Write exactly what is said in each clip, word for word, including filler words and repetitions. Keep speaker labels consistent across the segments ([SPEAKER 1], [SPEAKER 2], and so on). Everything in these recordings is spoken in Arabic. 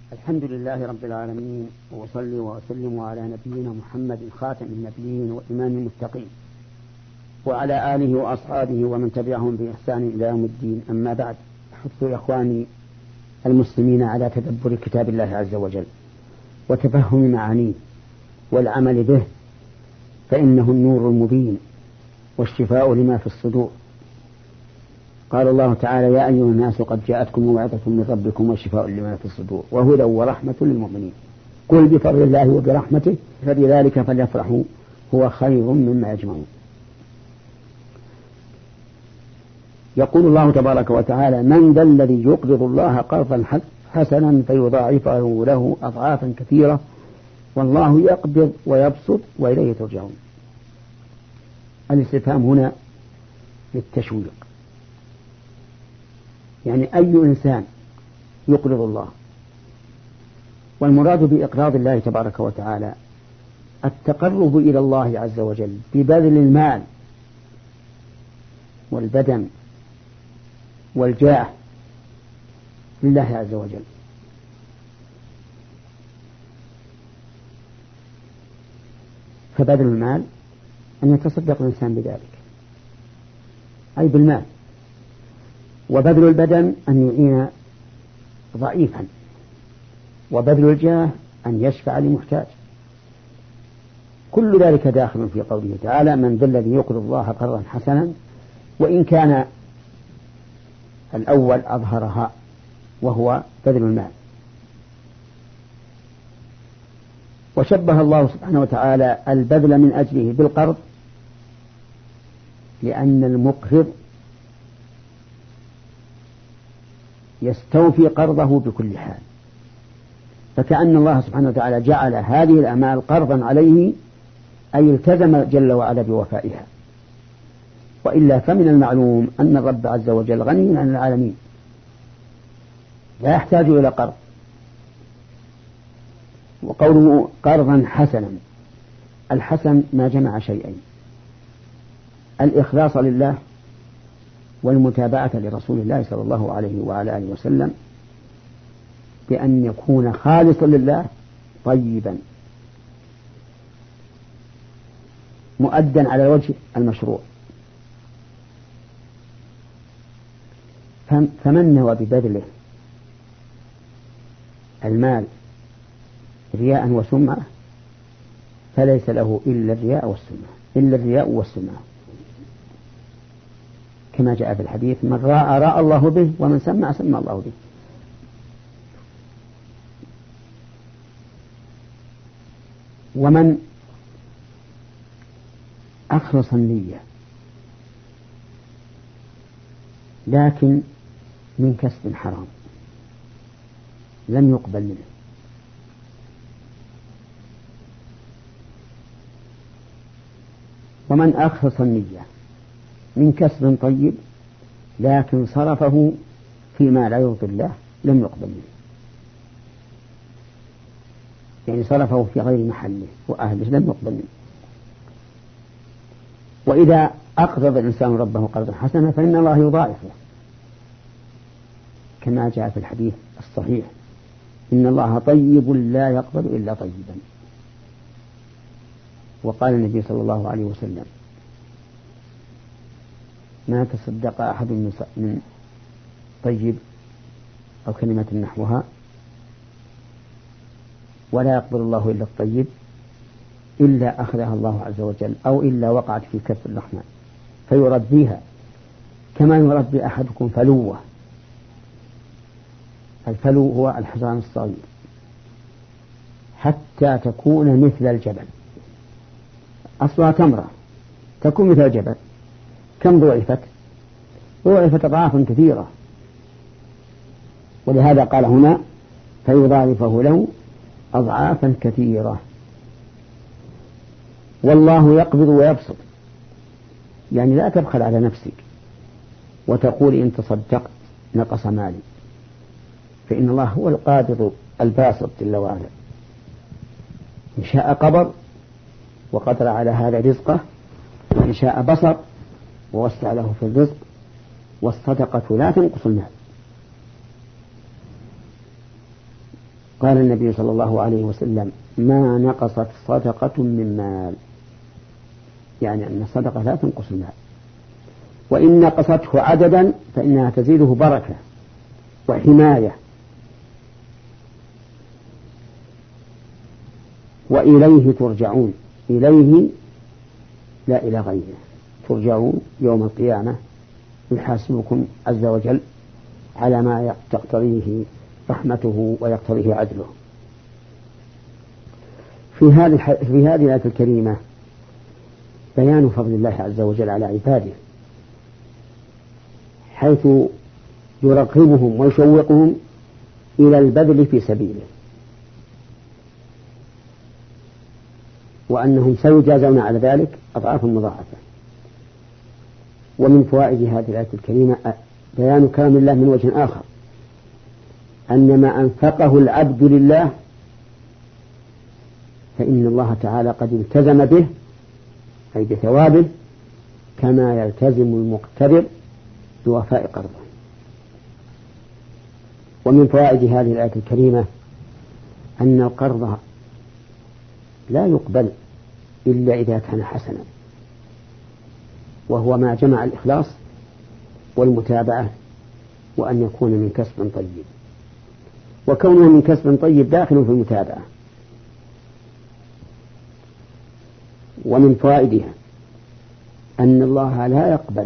[SPEAKER 1] الحمد لله رب العالمين، وأصلي وأسلم على نبينا محمد خاتم النبيين وإمام المتقين، وعلى آله وأصحابه ومن تبعهم بإحسان إلى يوم الدين. أما بعد، حثوا إخواني المسلمين على تدبر كتاب الله عز وجل وتفهم معانيه والعمل به، فإنه النور المبين والشفاء لما في الصدور. قال الله تعالى: يا أيها الناس قد جاءتكم موعظة من ربكم وشفاء لما في الصدور وهدى ورحمة للمؤمنين. قل بفضل الله وبرحمته فبذلك فليفرحوا هو خير مما يجمعون. يقول الله تبارك وتعالى: من ذا الذي يقرض الله قرضا حسنا فيضاعفه له أضعافا كثيرة والله يقبض ويبسط وإليه ترجعون. الاستفهام هنا للتشويق، يعني أي إنسان يقرض الله، والمراد بإقراض الله تبارك وتعالى التقرب إلى الله عز وجل ببذل المال والبدن والجاه لله عز وجل. فبذل المال أن يتصدق الإنسان بذلك أي بالمال، وبذل البدن أن يعين ضعيفا، وبذل الجاه أن يشفع لمحتاج. كل ذلك داخل في قوله تعالى: من ذا الذي يقرض الله قرضا حسنا، وإن كان الأول أظهرها وهو بذل المال. وشبه الله سبحانه وتعالى البذل من أجله بالقرض، لأن المقرض يستوفي قرضه بكل حال، فكأن الله سبحانه وتعالى جعل هذه الأعمال قرضا عليه، أي التزم جل وعلا بوفائها. وإلا فمن المعلوم أن الرب عز وجل غني عن العالمين لا يحتاج إلى قرض. وقوله قرضا حسنا، الحسن ما جمع شيئين: الإخلاص لله والمتابعة لرسول الله صلى الله عليه وعلى آله وسلم، بأن يكون خالصا لله طيبا مؤدا على الوجه المشروع. فمن نوى ببذله المال رياء وسمعة فليس له إلا الرياء والسمعة إلا الرياء والسمعة كما جاء في الحديث: من راى راى الله به، ومن سمع سمع الله به. ومن أخلص النية لكن من كسب حرام لم يقبل منه. ومن أخلص النية من كسب طيب لكن صرفه فيما لا يرضي الله لم يقبل منه، يعني صرفه في غير محله وأهله لم يقبل منه. وإذا أقرض الإنسان ربه قرضا حسنا فإن الله يضاعفه، كما جاء في الحديث الصحيح: إن الله طيب لا يقبل إلا طيبا. وقال النبي صلى الله عليه وسلم: ما تصدق أحد من طيب أو كلمة نحوها ولا يقبل الله إلا الطيب إلا أخذها الله عز وجل، أو إلا وقعت في كف الرحمن فيربيها كما يربي أحدكم فلوه. الفلو هو الحصان الصغير حتى تكون مثل الجبل، أصلها تمرة تكون مثل الجبل. كم ضعفت؟ ضعفت أضعافا كثيرة. ولهذا قال هنا: فيضاعفه له أضعافا كثيرة. والله يقبض ويبسط، يعني لا تبخل على نفسك وتقول إن تصدقت نقص مالي، فإن الله هو القابض الباسط جل وعلا. إن شاء قبض وقدر على هذا رزقه، وإن شاء بسط ووسع له في الرزق. والصدقة لا تنقص المال. قال النبي صلى الله عليه وسلم ما نقصت صدقة من مال، يعني أن الصدقة لا تنقص المال، وإن نقصته عددا فإنها تزيده بركة وحماية. وإليه ترجعون، إليه لا إلى غيره، ترجعون يوم القيامة يحاسبكم عز وجل على ما تقتضيه رحمته ويقتضيه عدله. في هذه في هذه الآية الكريمة بيان فضل الله عز وجل على عباده، حيث يرغبهم ويشوقهم إلى البذل في سبيله، وأنهم سيجازون على ذلك أضعاف مضاعفة. ومن فوائد هذه الآية الكريمة بيان كلام الله من وجه آخر، أن ما أنفقه العبد لله فإن الله تعالى قد التزم به، أي بثوابه، كما يلتزم المقتدر بوفاء قرضه. ومن فوائد هذه الآية الكريمة أن القرض لا يقبل إلا إذا كان حسنا، وهو ما جمع الإخلاص والمتابعة، وأن يكون من كسب طيب، وكونه من كسب طيب داخل في المتابعة. ومن فوائدها أن الله لا يقبل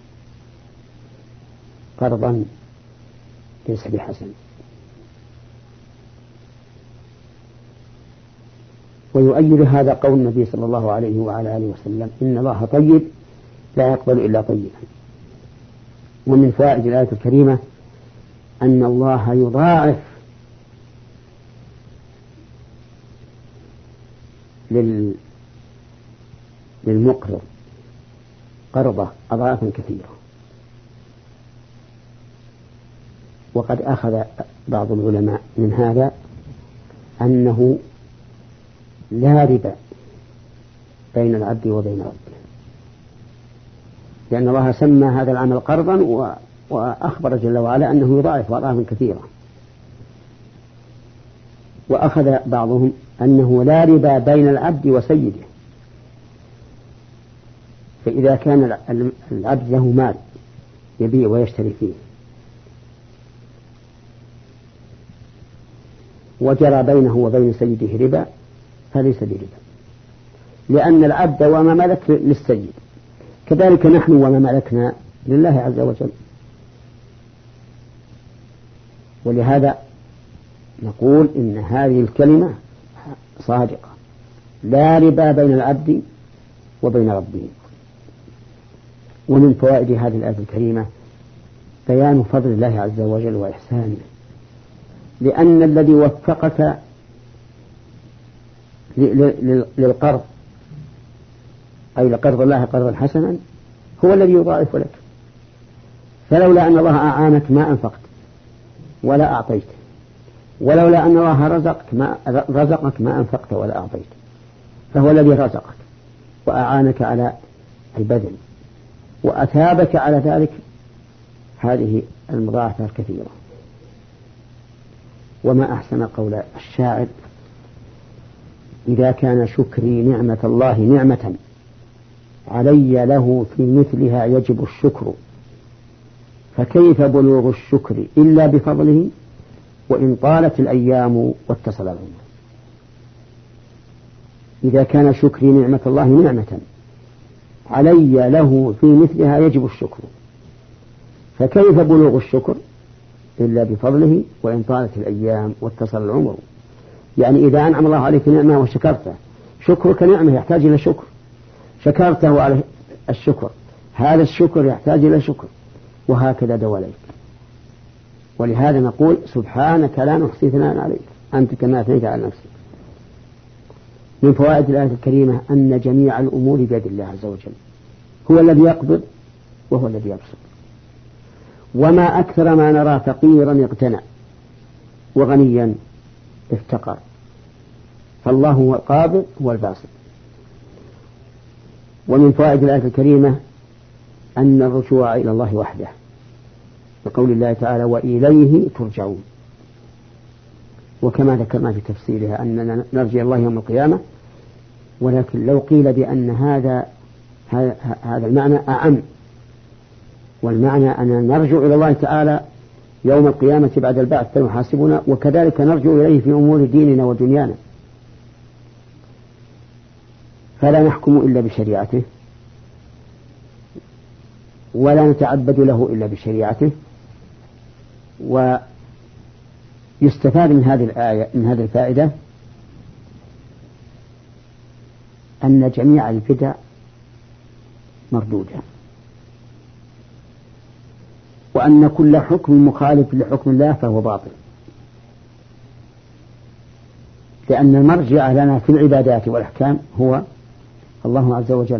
[SPEAKER 1] قرضا ليس بحسن، ويؤيد هذا قول النبي صلى الله عليه وعلى آله وسلم إن الله طيب لا يقبل إلا طيبا. ومن فوائد الآية الكريمة أن الله يضاعف لل للمقرض قرضه أضعافا كثيرة. وقد أخذ بعض العلماء من هذا أنه لا ربا بين العبد وبين ربه، لأن الله سمى هذا العمل قرضا وأخبر جل وعلا أنه يضاعف أضعافا كثيرة. وأخذ بعضهم أنه لا ربا بين العبد وسيده، فإذا كان العبد له مال يبيع ويشتري فيه وجرى بينه وبين سيده ربا فليس بربا، لأن العبد وما ملك للسيد، كذلك نحن وما ملكنا لله عز وجل. ولهذا نقول إن هذه الكلمة صادقة، لا ربا بين العبد وبين ربه. ومن فوائد هذه الآية الكريمة بيان فضل الله عز وجل وإحسانه، لأن الذي وفقك للقرض أي لقرض الله قرضا حسنا هو الذي يضاعف لك، فلولا أن الله أعانك ما أنفقت ولا أعطيت، ولولا أن الله رزقك ما, رزقك ما أنفقت ولا أعطيت، فهو الذي رزقك وأعانك على البذل وأثابك على ذلك هذه المضاعفة الكثيرة. وما أحسن قول الشاعر: إذا كان شكري نعمة الله نعمة علي له في مثلها يجب الشكر، فكيف بلوغ الشكر إلا بفضله وإن طالت الأيام واتصل العمر. إذا كان شكري نعمة الله نعمة علي له في مثلها يجب الشكر، فكيف بلوغ الشكر إلا بفضله وإن طالت الأيام واتصل العمر. يعني إذا أنعم الله عليك نعمة وشكرته، شكرك نعمة يحتاج إلى شكر، شكرته على الشكر، هذا الشكر يحتاج إلى شكر، وهكذا دواليك. ولهذا نقول سبحانك لا نحصي ثناء عليك أنت كما أثنيت على نفسك. من فوائد الآية الكريمة أن جميع الأمور بيد الله عز وجل، هو الذي يقبض وهو الذي يبسط. وما أكثر ما نرى فقيرا اغتنى وغنيا افتقر، فالله هو القابض هو الباسط. ومن فوائد الآية الكريمة أن الرجوع إلى الله وحده، بقول الله تعالى: وإليه ترجعون. وكما ذكرنا في تفسيرها أننا نرجع الله يوم القيامة، ولكن لو قيل بأن هذا هذا المعنى أعم، والمعنى أننا نرجع إلى الله تعالى يوم القيامة بعد البعث فيحاسبنا، وكذلك نرجع إليه في أمور ديننا ودنيانا، فلا نحكم إلا بشريعته ولا نتعبد له إلا بشريعته. ويستفاد من هذه الآية من هذه الفائدة أن جميع البدع مردودة، وأن كل حكم مخالف لحكم الله فهو باطل، لأن المرجع لنا في العبادات والأحكام هو الله عز وجل.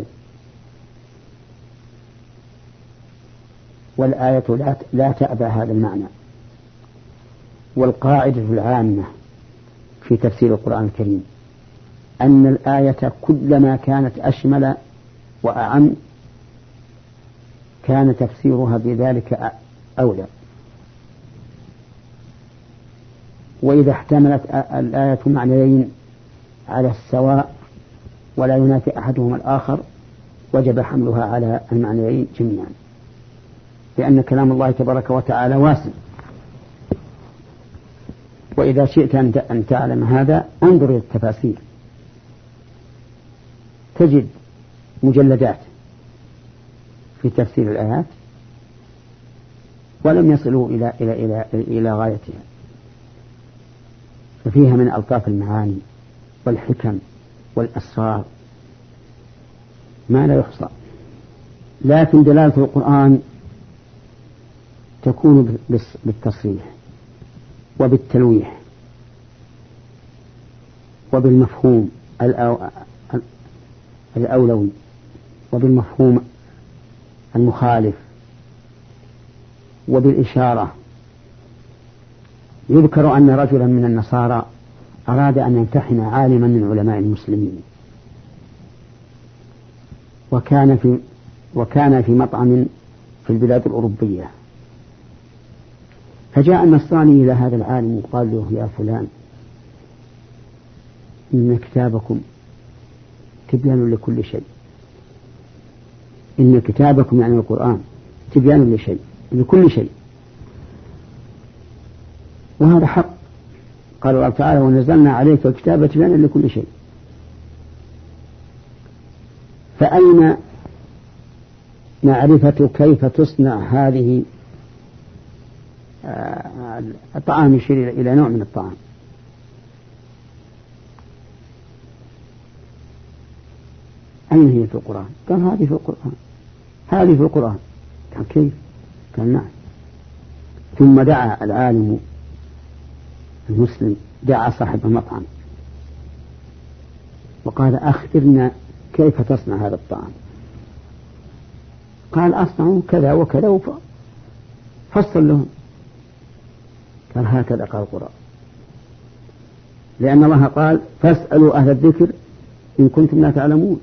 [SPEAKER 1] والآية لا تأبى هذا المعنى. والقاعدة العامة في تفسير القرآن الكريم أن الآية كلما كانت أشمل وأعم كان تفسيرها بذلك أولى. وإذا احتملت الآية معنيين على السواء ولا ينافي أحدهما الآخر وجب حملها على المعنيين جميعا، لأن كلام الله تبارك وتعالى واسع. وإذا شئت أن تعلم هذا انظر إلى التفاسير، تجد مجلدات في تفسير الآيات ولم يصلوا إلى إلى إلى إلى غايتها، ففيها من ألطاف المعاني والحكم والأسرار ما لا يحصى. لكن دلالة القرآن تكون بالتصريح وبالتلويح وبالمفهوم الأولوي وبالمفهوم المخالف وبالإشارة. يذكر أن رجلا من النصارى أراد أن يمتحن عالما من علماء المسلمين، وكان في وكان في مطعم في البلاد الأوروبية، فجاء النصراني إلى هذا العالم وقال له: يا فلان، إن كتابكم تبيان لكل شيء، إن كتابكم يعني القرآن تبيان لشيء لكل شيء، وهذا حق. قال الله تعالى: ونزلنا عليك الكتاب تبيانا لكل شيء. فأين معرفة كيف تصنع هذه الطعام؟ يشير إلى نوع من الطعام. أين هي في القرآن؟ قال: هذه في القرآن، هذه في القرآن. قال: كيف؟ قال: نعم. ثم دعا العالم المسلم دعا صاحب المطعم وقال: أخبرنا كيف تصنع هذا الطعام. قال: أصنع كذا وكذا، فصل لهم. قال: هكذا قال القرآن، لأن الله قال: فاسألوا أهل الذكر إن كنتم لا تعلمون.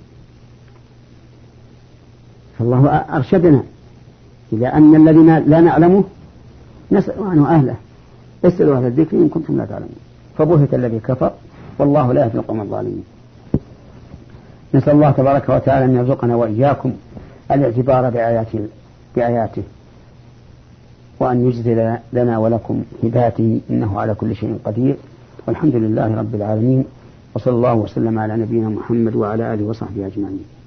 [SPEAKER 1] فالله أرشدنا إلى أن الذين لا نعلمه نسأل عنه أهله، اسألوا أهل الذكر إن كنتم لا تعلمون. فبهت الذي كفر والله لا يهدي القوم الظالمين. نسأل الله تبارك وتعالى أن يرزقنا وإياكم الاعتبار بآياته, بآياته وأن يجزل لنا ولكم هداته، إنه على كل شيء قدير. والحمد لله رب العالمين، وصلى الله وسلم على نبينا محمد وعلى آله وصحبه أجمعين.